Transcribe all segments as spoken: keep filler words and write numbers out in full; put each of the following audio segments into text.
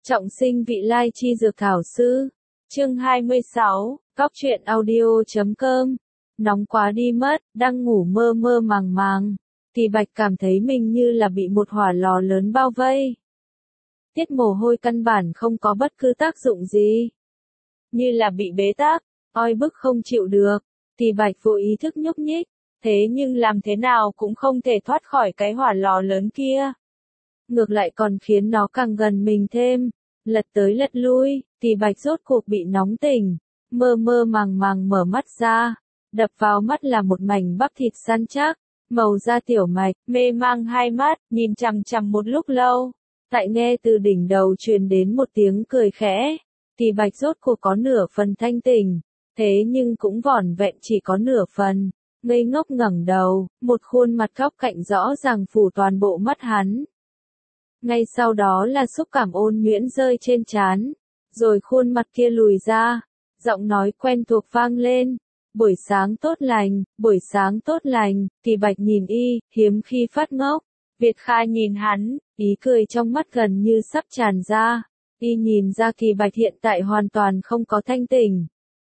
Trọng sinh vị lai chi dược thảo sư. Chương hai mươi sáu, Cóc truyện audio.com. Nóng quá đi mất, đang ngủ mơ mơ màng màng. Thì Bạch cảm thấy mình như là bị một hỏa lò lớn bao vây. Tiết mồ hôi căn bản không có bất cứ tác dụng gì. Như là bị bế tắc, oi bức không chịu được. Thì Bạch vô ý thức nhúc nhích. Thế nhưng làm thế nào cũng không thể thoát khỏi cái hỏa lò lớn kia. Ngược lại còn khiến nó càng gần mình thêm. Lật tới lật lui, thì Bạch rốt cuộc bị nóng tỉnh. Mơ mơ màng màng mở mắt ra. Đập vào mắt là một mảnh bắp thịt săn chắc. Màu da tiểu mạch, mê mang hai mắt, nhìn chằm chằm một lúc lâu. Tại nghe từ đỉnh đầu truyền đến một tiếng cười khẽ. Thì Bạch rốt cuộc có nửa phần thanh tỉnh. Thế nhưng cũng vỏn vẹn chỉ có nửa phần. Ngây ngốc ngẩng đầu, một khuôn mặt góc cạnh rõ ràng phủ toàn bộ mắt hắn. Ngay sau đó là xúc cảm ôn nhuyễn rơi trên trán, rồi khuôn mặt kia lùi ra, giọng nói quen thuộc vang lên. Buổi sáng tốt lành, buổi sáng tốt lành. Thì Bạch nhìn y, hiếm khi phát ngốc. Việt Kha nhìn hắn, ý cười trong mắt gần như sắp tràn ra. Y nhìn ra Kỳ Bạch hiện tại hoàn toàn không có thanh tỉnh.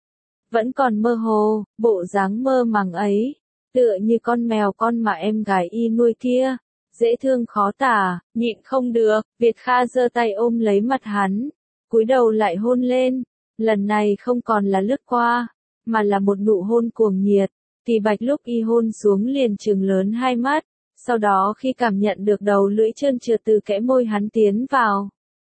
Vẫn còn mơ hồ, bộ dáng mơ màng ấy, tựa như con mèo con mà em gái y nuôi kia, dễ thương khó tả. Nhịn không được, Việt Kha giơ tay ôm lấy mặt hắn, cúi đầu lại hôn lên. Lần này không còn là lướt qua, mà là một nụ hôn cuồng nhiệt. Thì Bạch lúc y hôn xuống liền trừng lớn hai mắt, sau đó khi cảm nhận được đầu lưỡi trơn trượt từ kẽ môi hắn tiến vào,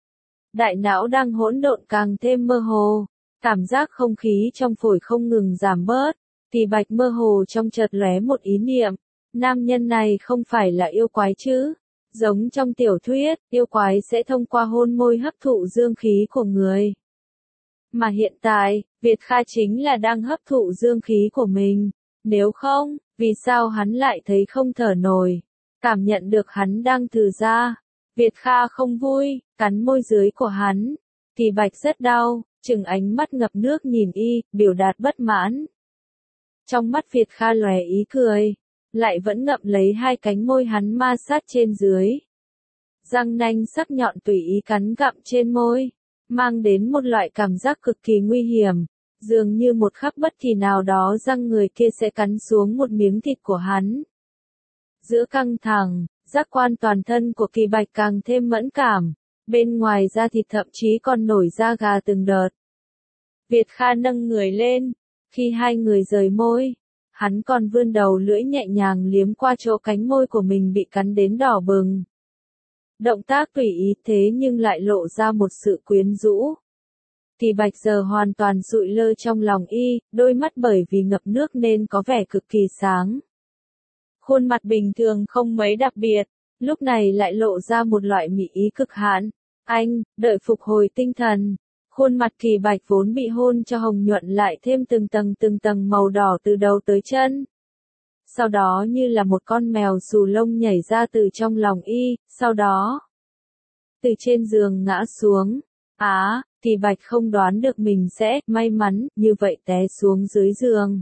đại não đang hỗn độn càng thêm mơ hồ. Cảm giác không khí trong phổi không ngừng giảm bớt. Thì Bạch mơ hồ trong chợt lóe một ý niệm. Nam nhân này không phải là yêu quái chứ. Giống trong tiểu thuyết, yêu quái sẽ thông qua hôn môi hấp thụ dương khí của người. Mà hiện tại, Việt Kha chính là đang hấp thụ dương khí của mình. Nếu không, vì sao hắn lại thấy không thở nổi? Cảm nhận được hắn đang thử ra. Việt Kha không vui, cắn môi dưới của hắn. Thì Bạch rất đau. Chừng ánh mắt ngập nước nhìn y, biểu đạt bất mãn. Trong mắt Việt Kha lóe ý cười, lại vẫn ngậm lấy hai cánh môi hắn ma sát trên dưới. Răng nanh sắc nhọn tùy ý cắn gặm trên môi, mang đến một loại cảm giác cực kỳ nguy hiểm, dường như một khắc bất kỳ nào đó răng người kia sẽ cắn xuống một miếng thịt của hắn. Giữa căng thẳng, giác quan toàn thân của Kỳ Bạch càng thêm mẫn cảm. Bên ngoài da thịt thậm chí còn nổi da gà từng đợt. Việt Kha nâng người lên. Khi hai người rời môi, hắn còn vươn đầu lưỡi nhẹ nhàng liếm qua chỗ cánh môi của mình bị cắn đến đỏ bừng. Động tác tùy ý thế nhưng lại lộ ra một sự quyến rũ. Thì Bạch giờ hoàn toàn sụi lơ trong lòng y, đôi mắt bởi vì ngập nước nên có vẻ cực kỳ sáng. Khuôn mặt bình thường không mấy đặc biệt, lúc này lại lộ ra một loại mỹ ý cực hạn. Anh, đợi phục hồi tinh thần. Khuôn mặt Kỳ Bạch vốn bị hôn cho hồng nhuận lại thêm từng tầng từng tầng màu đỏ từ đầu tới chân. Sau đó như là một con mèo xù lông nhảy ra từ trong lòng y, sau đó từ trên giường ngã xuống. Á, Kỳ Bạch không đoán được mình sẽ may mắn như vậy té xuống dưới giường.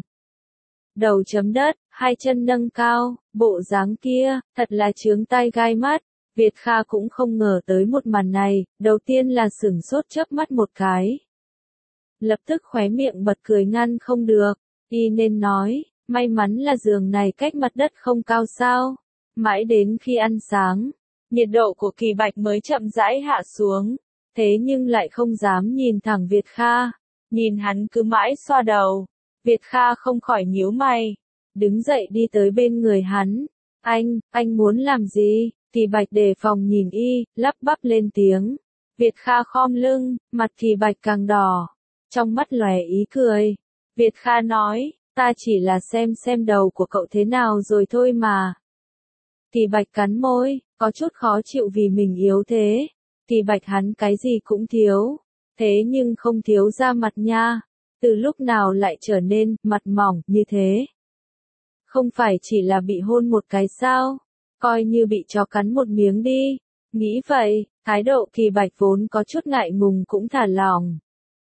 Đầu chấm đất, hai chân nâng cao, bộ dáng kia, thật là chướng tai gai mắt. Việt Kha cũng không ngờ tới một màn này, đầu tiên là sửng sốt chớp mắt một cái. Lập tức khóe miệng bật cười ngăn không được, y nên nói, may mắn là giường này cách mặt đất không cao sao. Mãi đến khi ăn sáng, nhiệt độ của Kỳ Bạch mới chậm rãi hạ xuống, thế nhưng lại không dám nhìn thẳng Việt Kha, nhìn hắn cứ mãi xoa đầu. Việt Kha không khỏi nhíu mày, đứng dậy đi tới bên người hắn. Anh, anh muốn làm gì? Thì Bạch đề phòng nhìn y, lắp bắp lên tiếng. Việt Kha khom lưng, mặt Thì Bạch càng đỏ, trong mắt lóe ý cười. Việt Kha nói, ta chỉ là xem xem đầu của cậu thế nào rồi thôi mà. Thì Bạch cắn môi, có chút khó chịu vì mình yếu thế. Thì Bạch hắn cái gì cũng thiếu, thế nhưng không thiếu da mặt nha. Từ lúc nào lại trở nên mặt mỏng như thế? Không phải chỉ là bị hôn một cái sao? Coi như bị chó cắn một miếng đi. Nghĩ vậy, thái độ Kỳ Bạch vốn có chút ngại ngùng cũng thả lỏng.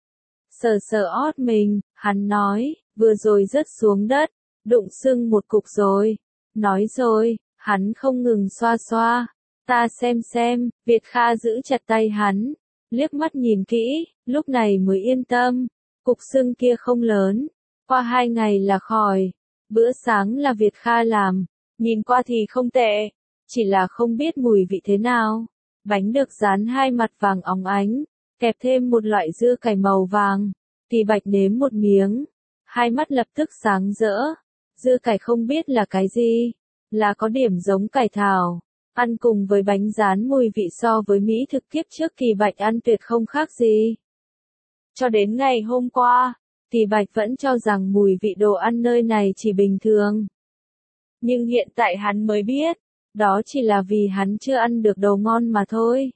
Sờ sờ ót mình, hắn nói, vừa rồi rớt xuống đất, đụng sưng một cục rồi. Nói rồi, hắn không ngừng xoa xoa. Ta xem xem, Việt Kha giữ chặt tay hắn. liếc mắt nhìn kỹ, lúc này mới yên tâm, cục sưng kia không lớn, qua hai ngày là khỏi. Bữa sáng là Việt Kha làm, nhìn qua thì không tệ, chỉ là không biết mùi vị thế nào. Bánh được dán hai mặt vàng óng ánh, kẹp thêm một loại dưa cải màu vàng, Kỳ Bạch nếm một miếng, hai mắt lập tức sáng rỡ. Dưa cải không biết là cái gì, là có điểm giống cải thảo, ăn cùng với bánh rán mùi vị so với mỹ thực kiếp trước Kỳ Bạch ăn tuyệt không khác gì. Cho đến ngày hôm qua, Kỳ Bạch vẫn cho rằng mùi vị đồ ăn nơi này chỉ bình thường. Nhưng hiện tại hắn mới biết, đó chỉ là vì hắn chưa ăn được đồ ngon mà thôi.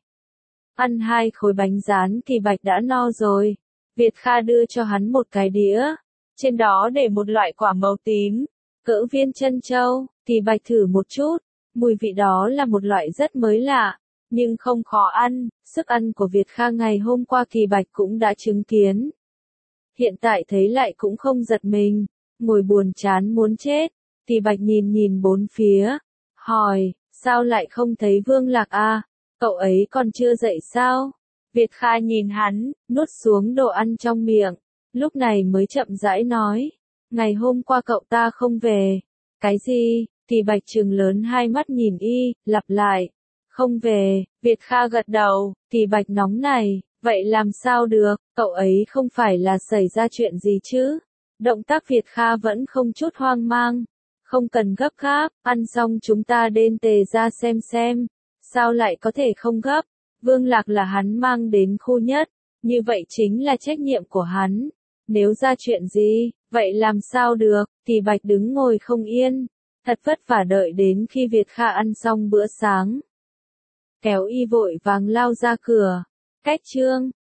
Ăn hai khối bánh rán Kỳ Bạch đã no rồi. Việt Kha đưa cho hắn một cái đĩa, trên đó để một loại quả màu tím, cỡ viên trân châu. Kỳ Bạch thử một chút, mùi vị đó là một loại rất mới lạ, nhưng không khó ăn. Sức ăn của Việt Kha ngày hôm qua Kỳ Bạch cũng đã chứng kiến. Hiện tại thấy lại cũng không giật mình, ngồi buồn chán muốn chết. Kỳ Bạch nhìn nhìn bốn phía, hỏi, sao lại không thấy Vương Lạc à, cậu ấy còn chưa dậy sao? Việt Kha nhìn hắn, nuốt xuống đồ ăn trong miệng, lúc này mới chậm rãi nói, ngày hôm qua cậu ta không về. Cái gì? Kỳ Bạch trừng lớn hai mắt nhìn y, lặp lại, không về. Việt Kha gật đầu. Kỳ Bạch nóng này, vậy làm sao được, cậu ấy không phải là xảy ra chuyện gì chứ? Động tác Việt Kha vẫn không chút hoang mang, không cần gấp gáp, ăn xong chúng ta đến tề ra xem xem, sao lại có thể không gấp? Vương Lạc là hắn mang đến khu nhất, như vậy chính là trách nhiệm của hắn. Nếu ra chuyện gì, vậy làm sao được? Kỳ Bạch đứng ngồi không yên, thật vất vả đợi đến khi Việt Kha ăn xong bữa sáng. Kéo y vội vàng lao ra cửa. Cách chương